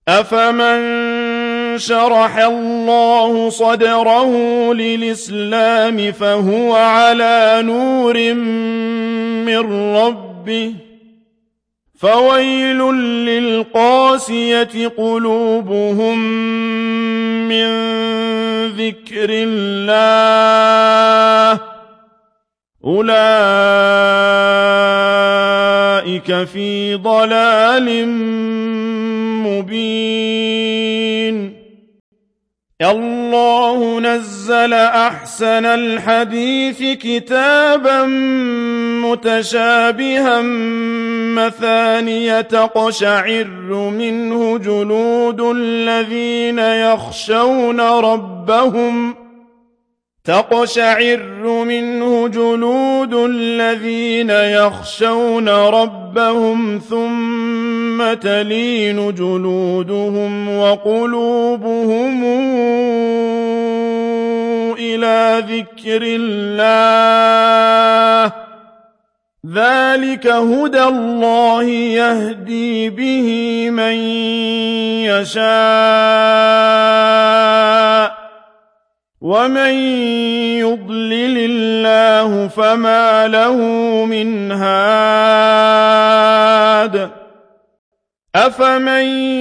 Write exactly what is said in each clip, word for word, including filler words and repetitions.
أَفَمَن شَرَحَ اللَّهُ صَدْرَهُ لِلْإِسْلَامِ فَهُوَ عَلَىٰ نُورٍ مِّن رَّبِّهِ ۚ فَوَيْلٌ لِّلْقَاسِيَةِ قُلُوبُهُم مِّن ذِكْرِ اللَّهِ ۚ أُولَٰئِكَ فِي ضَلَالٍ مُّبِينٍ اللَّهُ نَزَّلَ أَحْسَنَ الْحَدِيثِ كِتَابًا مُّتَشَابِهًا مَّثَانِيَ تَقْشَعِرُّ مِنْهُ جُلُودُ الَّذِينَ يَخْشَوْنَ رَبَّهُمْ تقشعر منه جلود الذين يخشون ربهم ثم تلين جلودهم وقلوبهم إلى ذكر الله ذلك هدى الله يهدي به من يشاء ومن يضلل الله فما له من هاد أفمن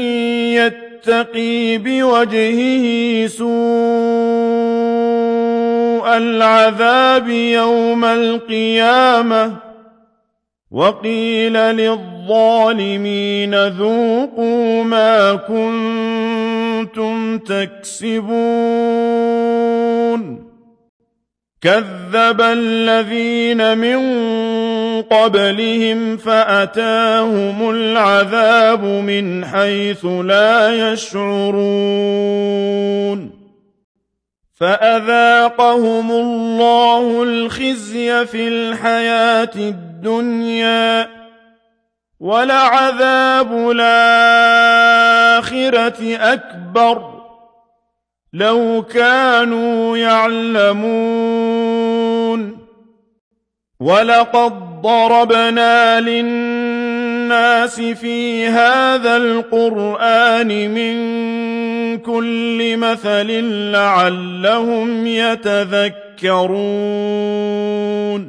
يتقي بوجهه سوء العذاب يوم القيامة وقيل للظالمين ذوقوا ما كنتم تكسبون كذب الذين من قبلهم فأتاهم العذاب من حيث لا يشعرون فأذاقهم الله الخزي في الحياة الدنيا ولعذاب الآخرة أكبر لو كانوا يعلمون ولقد ضربنا للناس في هذا القرآن من كل مثل لعلهم يتذكرون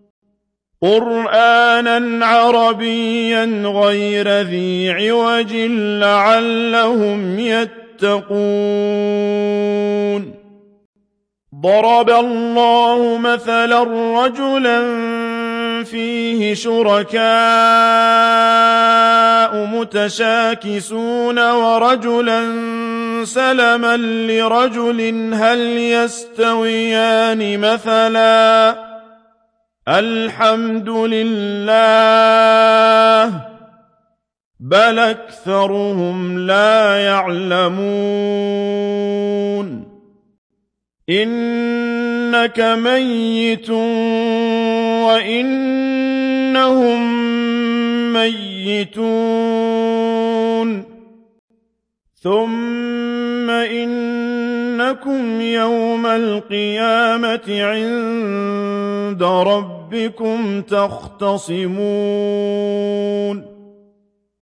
قرآنا عربيا غير ذي عوج لعلهم يتقون ضرب الله مثلا رجلا فيه شركاء متشاكسون ورجلا سلما لرجل هل يستويان مثلا الحمد لله بل أكثرهم لا يعلمون إنك ميت وإنهم ميتون ثم إنكم يوم القيامة عند ربكم تختصمون